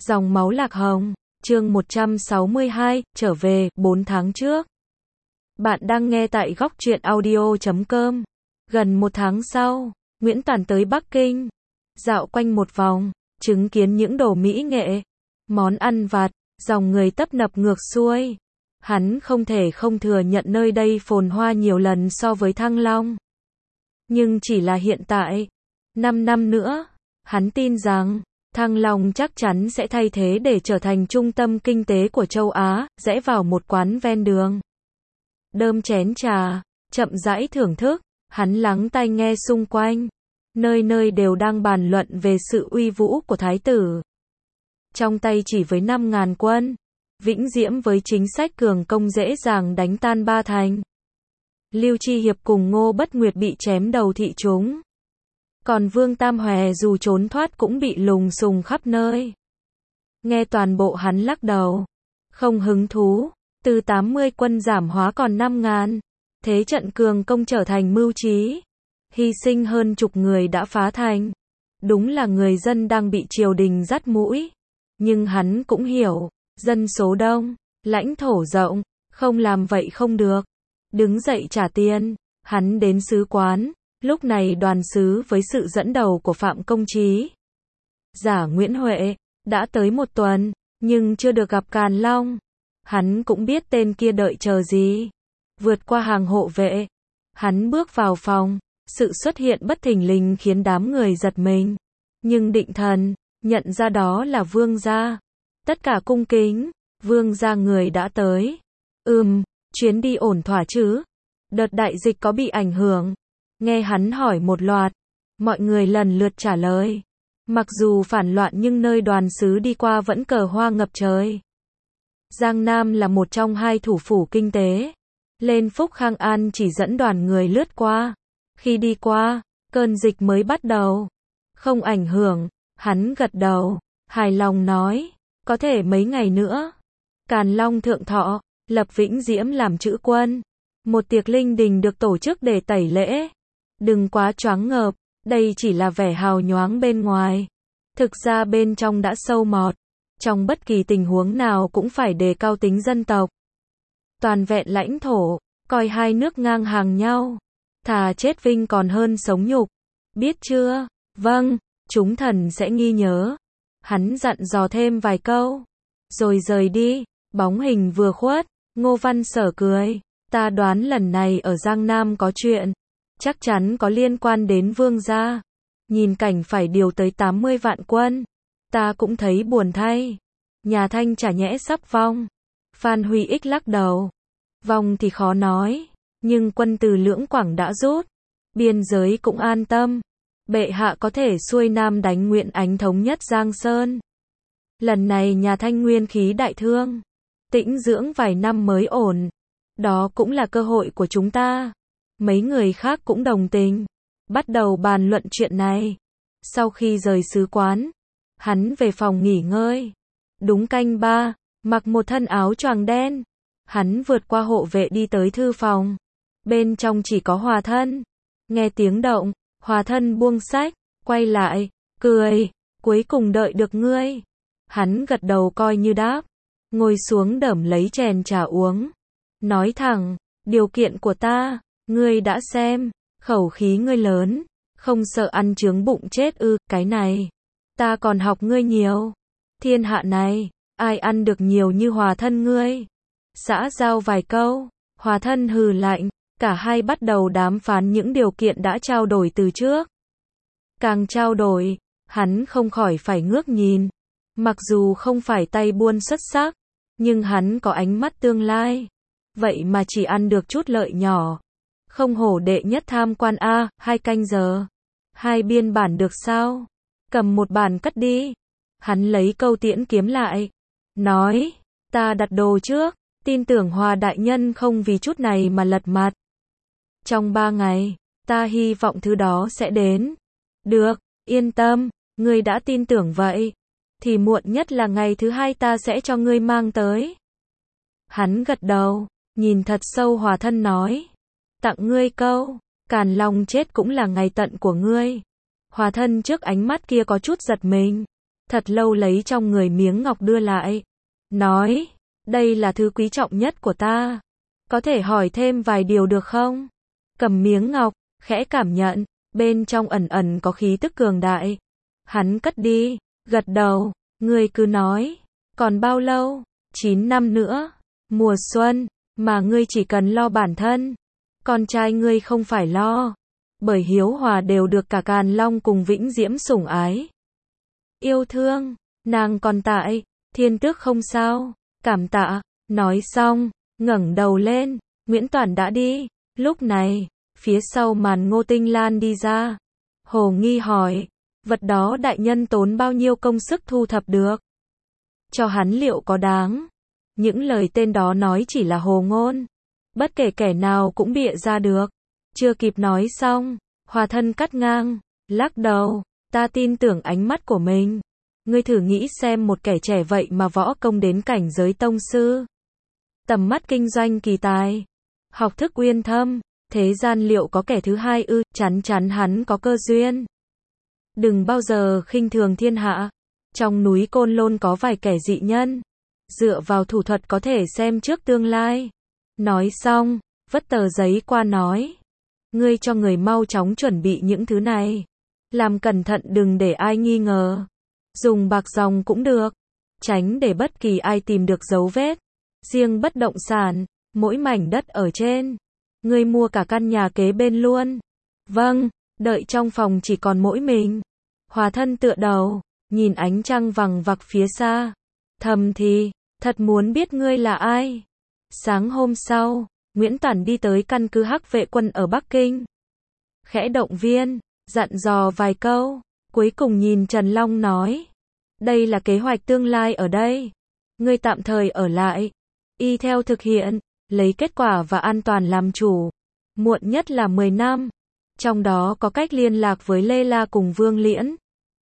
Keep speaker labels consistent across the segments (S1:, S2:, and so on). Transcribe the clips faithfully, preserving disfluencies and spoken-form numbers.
S1: Dòng máu lạc hồng, chương một trăm sáu mươi hai, trở về, bốn tháng trước. Bạn đang nghe tại góc truyện audio chấm com. Gần một tháng sau, Nguyễn Toàn tới Bắc Kinh. Dạo quanh một vòng, chứng kiến những đồ mỹ nghệ, món ăn vặt, dòng người tấp nập ngược xuôi. Hắn không thể không thừa nhận nơi đây phồn hoa nhiều lần so với Thăng Long. Nhưng chỉ là hiện tại. Năm năm nữa, hắn tin rằng, Thăng Long chắc chắn sẽ thay thế để trở thành trung tâm kinh tế của châu Á, rẽ vào một quán ven đường. Đơm chén trà, chậm rãi thưởng thức, hắn lắng tai nghe xung quanh. Nơi nơi đều đang bàn luận về sự uy vũ của thái tử. Trong tay chỉ với năm ngàn quân, Vĩnh Diễm với chính sách cường công dễ dàng đánh tan ba thành. Lưu Chi Hiệp cùng Ngô Bất Nguyệt bị chém đầu thị chúng. Còn Vương Tam Hòe dù trốn thoát cũng bị lùng sùng khắp nơi. Nghe toàn bộ hắn lắc đầu. Không hứng thú. Từ tám mươi quân giảm hóa còn năm ngàn. Thế trận cường công trở thành mưu trí. Hy sinh hơn chục người đã phá thành. Đúng là người dân đang bị triều đình dắt mũi. Nhưng hắn cũng hiểu. Dân số đông. Lãnh thổ rộng. Không làm vậy không được. Đứng dậy trả tiền. Hắn đến sứ quán. Lúc này đoàn sứ với sự dẫn đầu của Phạm Công Trí, Giả Nguyễn Huệ, đã tới một tuần, nhưng chưa được gặp Càn Long. Hắn cũng biết tên kia đợi chờ gì. Vượt qua hàng hộ vệ, hắn bước vào phòng, sự xuất hiện bất thình lình khiến đám người giật mình. Nhưng định thần, nhận ra đó là Vương gia. Tất cả cung kính, Vương gia người đã tới. Ừm, chuyến đi ổn thỏa chứ? Đợt đại dịch có bị ảnh hưởng? Nghe hắn hỏi một loạt, mọi người lần lượt trả lời. Mặc dù phản loạn nhưng nơi đoàn sứ đi qua vẫn cờ hoa ngập trời. Giang Nam là một trong hai thủ phủ kinh tế. Lên Phúc Khang An chỉ dẫn đoàn người lướt qua. Khi đi qua, cơn dịch mới bắt đầu. Không ảnh hưởng, hắn gật đầu, hài lòng nói, có thể mấy ngày nữa. Càn Long thượng thọ, lập Vĩnh Diễm làm chữ quân. Một tiệc linh đình được tổ chức để tẩy lễ. Đừng quá choáng ngợp, đây chỉ là vẻ hào nhoáng bên ngoài. Thực ra bên trong đã sâu mọt. Trong bất kỳ tình huống nào cũng phải đề cao tính dân tộc. Toàn vẹn lãnh thổ, coi hai nước ngang hàng nhau. Thà chết vinh còn hơn sống nhục. Biết chưa? Vâng, chúng thần sẽ ghi nhớ. Hắn dặn dò thêm vài câu. Rồi rời đi, bóng hình vừa khuất, Ngô Văn Sở cười. Ta đoán lần này ở Giang Nam có chuyện. Chắc chắn có liên quan đến Vương gia. Nhìn cảnh phải điều tới tám mươi vạn quân. Ta cũng thấy buồn thay. Nhà Thanh chả nhẽ sắp vong. Phan Huy Ích lắc đầu. Vong thì khó nói. Nhưng quân từ Lưỡng Quảng đã rút. Biên giới cũng an tâm. Bệ hạ có thể xuôi nam đánh Nguyễn Ánh thống nhất Giang Sơn. Lần này nhà Thanh nguyên khí đại thương. Tĩnh dưỡng vài năm mới ổn. Đó cũng là cơ hội của chúng ta. Mấy người khác cũng đồng tình. Bắt đầu bàn luận chuyện này. Sau khi rời sứ quán, hắn về phòng nghỉ ngơi. Đúng canh ba, mặc một thân áo choàng đen. Hắn vượt qua hộ vệ đi tới thư phòng. Bên trong chỉ có Hòa Thân. Nghe tiếng động, Hòa Thân buông sách, quay lại, cười. Cuối cùng đợi được ngươi. Hắn gật đầu coi như đáp. Ngồi xuống đẩm lấy chén trà uống. Nói thẳng, điều kiện của ta, ngươi đã xem, khẩu khí ngươi lớn, không sợ ăn chướng bụng chết ư, cái này. Ta còn học ngươi nhiều. Thiên hạ này, ai ăn được nhiều như Hòa Thân ngươi. Xã giao vài câu, Hòa Thân hừ lạnh, cả hai bắt đầu đàm phán những điều kiện đã trao đổi từ trước. Càng trao đổi, hắn không khỏi phải ngước nhìn. Mặc dù không phải tay buôn xuất sắc, nhưng hắn có ánh mắt tương lai. Vậy mà chỉ ăn được chút lợi nhỏ. Không hổ đệ nhất tham quan a, hai canh giờ. Hai biên bản được sao? Cầm một bản cất đi. Hắn lấy câu tiễn kiếm lại. Nói, ta đặt đồ trước, tin tưởng Hòa đại nhân không vì chút này mà lật mặt. Trong ba ngày, ta hy vọng thứ đó sẽ đến. Được, yên tâm, ngươi đã tin tưởng vậy. Thì muộn nhất là ngày thứ hai ta sẽ cho ngươi mang tới. Hắn gật đầu. Nhìn thật sâu Hòa Thân nói. Tặng ngươi câu. Càn Long chết cũng là ngày tận của ngươi. Hòa Thân trước ánh mắt kia có chút giật mình. thật lâu lấy trong người miếng ngọc đưa lại. Nói, đây là thứ quý trọng nhất của ta. Có thể hỏi thêm vài điều được không? Cầm miếng ngọc, khẽ cảm nhận, bên trong ẩn ẩn có khí tức cường đại. Hắn cất đi, gật đầu, ngươi cứ nói, còn bao lâu? Chín năm nữa, mùa xuân, mà ngươi chỉ cần lo bản thân. Con trai ngươi không phải lo, bởi Hiếu Hòa đều được cả Càn Long cùng Vĩnh Diễm sủng ái. Yêu thương, nàng còn tại, Thiên Tước không sao, cảm tạ, nói xong, ngẩng đầu lên, Nguyễn Toản đã đi. Lúc này, phía sau màn Ngô Tinh Lan đi ra. Hồ Nghi hỏi, vật đó đại nhân tốn bao nhiêu công sức thu thập được? Cho hắn liệu có đáng? Những lời tên đó nói chỉ là hồ ngôn. Bất kể kẻ nào cũng bịa ra được. Chưa kịp nói xong, Hòa Thân cắt ngang, lắc đầu, ta tin tưởng ánh mắt của mình. Ngươi thử nghĩ xem một kẻ trẻ vậy mà võ công đến cảnh giới tông sư. Tầm mắt kinh doanh kỳ tài, học thức uyên thâm, thế gian liệu có kẻ thứ hai ư? Chắn chắn hắn có cơ duyên. Đừng bao giờ khinh thường thiên hạ. Trong núi Côn Lôn có vài kẻ dị nhân, dựa vào thủ thuật có thể xem trước tương lai. Nói xong, vất tờ giấy qua nói, ngươi cho người mau chóng chuẩn bị những thứ này. Làm cẩn thận đừng để ai nghi ngờ. Dùng bạc dòng cũng được, tránh để bất kỳ ai tìm được dấu vết. Riêng bất động sản, mỗi mảnh đất ở trên, ngươi mua cả căn nhà kế bên luôn. Vâng, đợi trong phòng chỉ còn mỗi mình. Hòa Thân tựa đầu, nhìn ánh trăng vằng vặc phía xa. Thầm thì, thật muốn biết ngươi là ai. Sáng hôm sau, Nguyễn Toản đi tới căn cứ Hắc Vệ quân ở Bắc Kinh. Khẽ động viên, dặn dò vài câu, cuối cùng nhìn Trần Long nói, đây là kế hoạch tương lai ở đây. Ngươi tạm thời ở lại, y theo thực hiện, lấy kết quả và an toàn làm chủ. Muộn nhất là mười năm. Trong đó có cách liên lạc với Lê La cùng Vương Liễn.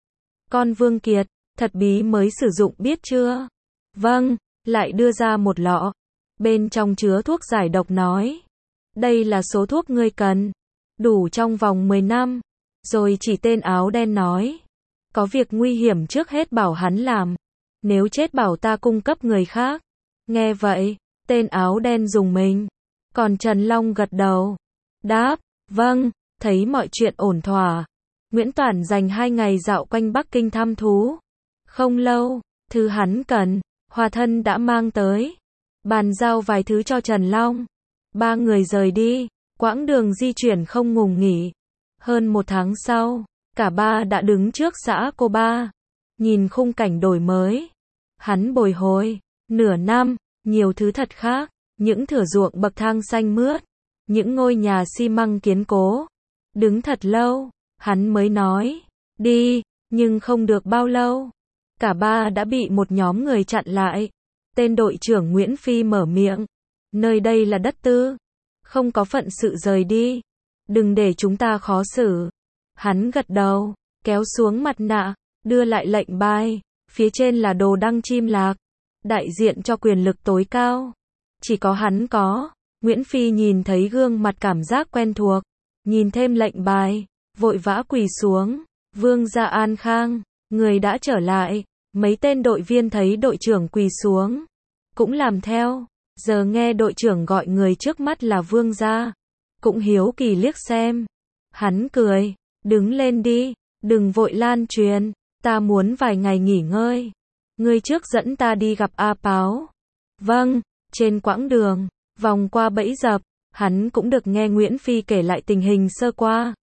S1: Con Vương Kiệt, thật bí mới sử dụng biết chưa? Vâng, lại đưa ra một lọ. Bên trong chứa thuốc giải độc nói. Đây là số thuốc ngươi cần. Đủ trong vòng mười năm. Rồi chỉ tên áo đen nói. Có việc nguy hiểm trước hết bảo hắn làm. Nếu chết bảo ta cung cấp người khác. Nghe vậy, tên áo đen dùng mình. Còn Trần Long gật đầu. Đáp, vâng, thấy mọi chuyện ổn thỏa. Nguyễn Toản dành hai ngày dạo quanh Bắc Kinh thăm thú. Không lâu, thứ hắn cần, Hòa Thân đã mang tới. Bàn giao vài thứ cho Trần Long. Ba người rời đi, quãng đường di chuyển không ngừng nghỉ. Hơn một tháng sau, cả ba đã đứng trước xã Cô Ba. Nhìn khung cảnh đổi mới. Hắn bồi hồi, nửa năm, nhiều thứ thật khác. Những thửa ruộng bậc thang xanh mướt. Những ngôi nhà xi măng kiên cố. Đứng thật lâu, hắn mới nói, đi, nhưng không được bao lâu. Cả ba đã bị một nhóm người chặn lại. Tên đội trưởng Nguyễn Phi mở miệng. Nơi đây là đất tư. Không có phận sự rời đi. Đừng để chúng ta khó xử. Hắn gật đầu, kéo xuống mặt nạ, đưa lại lệnh bài. Phía trên là đồ đăng chim lạc. Đại diện cho quyền lực tối cao. Chỉ có hắn có. Nguyễn Phi nhìn thấy gương mặt cảm giác quen thuộc. Nhìn thêm lệnh bài. Vội vã quỳ xuống. Vương gia an khang. Người đã trở lại. Mấy tên đội viên thấy đội trưởng quỳ xuống. Cũng làm theo. Giờ nghe đội trưởng gọi người trước mắt là vương gia. Cũng hiếu kỳ liếc xem. Hắn cười. Đứng lên đi. Đừng vội lan truyền. Ta muốn vài ngày nghỉ ngơi. Ngươi trước dẫn ta đi gặp A Páo. Vâng. Trên quãng đường, vòng qua bẫy dập, hắn cũng được nghe Nguyễn Phi kể lại tình hình sơ qua.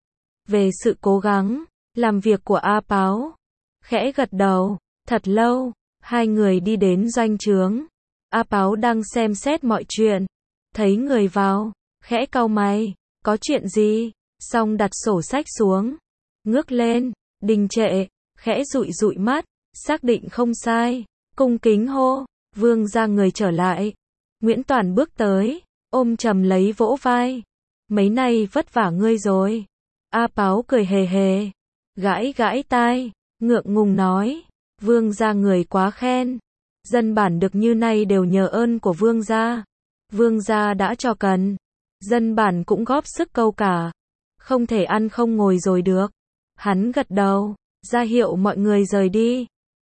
S1: Về sự cố gắng, làm việc của A Páo. Khẽ gật đầu, thật lâu, hai người đi đến doanh trướng. A Páo đang xem xét mọi chuyện. Thấy người vào, khẽ cau mày, có chuyện gì? Xong đặt sổ sách xuống. Ngước lên, đình trệ, khẽ dụi dụi mắt, xác định không sai. Cung kính hô, vương gia người trở lại. Nguyễn Toản bước tới, ôm chầm lấy vỗ vai. Mấy nay vất vả ngươi rồi. A Páo cười hề hề, gãi gãi tai, ngượng ngùng nói. Vương gia người quá khen. Dân bản được như nay đều nhờ ơn của vương gia. Vương gia đã cho cần. Dân bản cũng góp sức câu cả. Không thể ăn không ngồi rồi được. Hắn gật đầu, ra hiệu mọi người rời đi.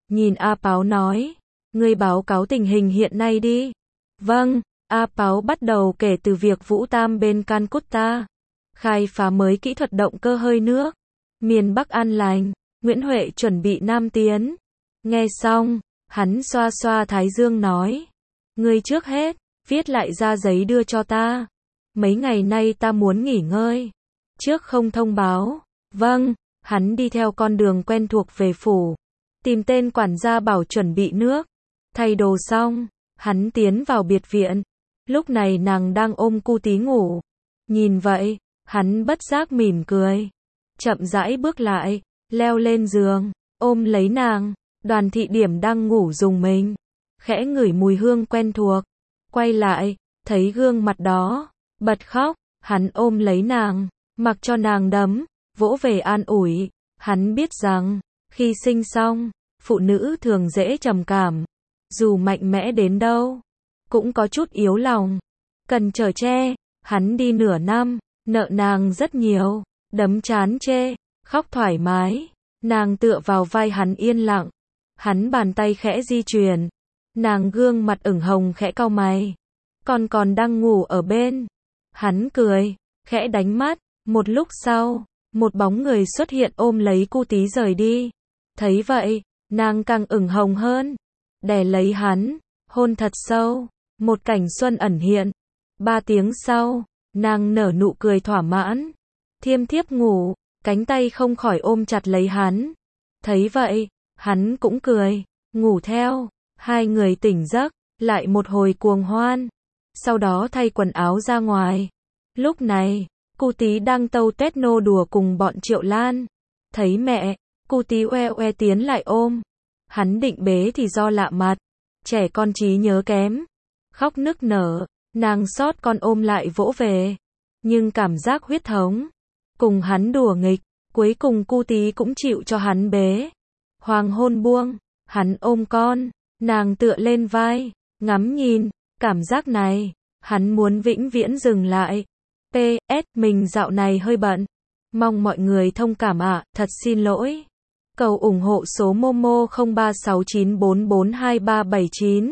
S1: nhìn A Páo nói, ngươi báo cáo tình hình hiện nay đi. Vâng, A Páo bắt đầu kể từ việc Vũ Tam bên Calcutta khai phá mới kỹ thuật động cơ hơi nước, miền Bắc an lành, Nguyễn Huệ chuẩn bị nam tiến. Nghe xong, hắn xoa xoa thái dương nói, ngươi trước hết, viết lại ra giấy đưa cho ta. Mấy ngày nay ta muốn nghỉ ngơi, trước không thông báo. Vâng, hắn đi theo con đường quen thuộc về phủ, tìm tên quản gia bảo chuẩn bị nước. Thay đồ xong, hắn tiến vào biệt viện. Lúc này nàng đang ôm cu tí ngủ. Nhìn vậy, hắn bất giác mỉm cười, chậm rãi bước lại, leo lên giường, ôm lấy nàng. Đoàn Thị Điểm đang ngủ rùng mình, khẽ ngửi mùi hương quen thuộc, quay lại, thấy gương mặt đó, bật khóc. Hắn ôm lấy nàng, mặc cho nàng đấm, vỗ về an ủi. Hắn biết rằng, khi sinh xong, phụ nữ thường dễ trầm cảm, dù mạnh mẽ đến đâu, cũng có chút yếu lòng, cần chở che. Hắn đi nửa năm, nợ nàng rất nhiều, đấm chán chê, khóc thoải mái. Nàng tựa vào vai hắn yên lặng, hắn bàn tay khẽ di chuyển, nàng gương mặt ửng hồng khẽ cau mày, còn còn đang ngủ ở bên. Hắn cười, khẽ đánh mắt, một lúc sau, một bóng người xuất hiện ôm lấy cu tí rời đi. Thấy vậy, nàng càng ửng hồng hơn, đè lấy hắn, hôn thật sâu, một cảnh xuân ẩn hiện. Ba tiếng sau, nàng nở nụ cười thỏa mãn, thiêm thiếp ngủ, cánh tay không khỏi ôm chặt lấy hắn. Thấy vậy, hắn cũng cười, ngủ theo. Hai người tỉnh giấc, lại một hồi cuồng hoan. Sau đó thay quần áo ra ngoài. Lúc này, cu tí đang tâu tét nô đùa cùng bọn Triệu Lan. Thấy mẹ, cu tí oe oe tiến lại ôm. Hắn định bế thì do lạ mặt, trẻ con trí nhớ kém, khóc nức nở. Nàng xót con ôm lại vỗ về, nhưng cảm giác huyết thống, cùng hắn đùa nghịch, cuối cùng cu tí cũng chịu cho hắn bế. Hoàng hôn buông, hắn ôm con, nàng tựa lên vai, ngắm nhìn. Cảm giác này, hắn muốn vĩnh viễn dừng lại. pê ét Mình dạo này hơi bận, mong mọi người thông cảm ạ, thật xin lỗi. Cầu ủng hộ số Momo không ba sáu chín bốn bốn hai ba bảy chín.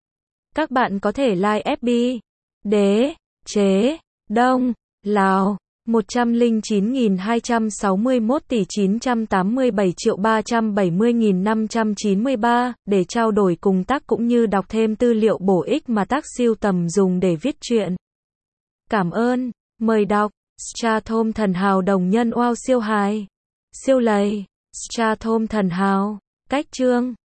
S1: Các bạn có thể like ép bê, Đế, Chế, Đông, Lào, một trăm lẻ chín nghìn hai trăm sáu mươi mốt tỷ chín trăm tám mươi bảy triệu ba trăm bảy mươi nghìn năm trăm chín mươi ba, để trao đổi cùng tác cũng như đọc thêm tư liệu bổ ích mà tác sưu tầm dùng để viết truyện. Cảm ơn, mời đọc. Strathom thần hào đồng nhân oao siêu hài, siêu lầy, Strathom thần hào, cách chương.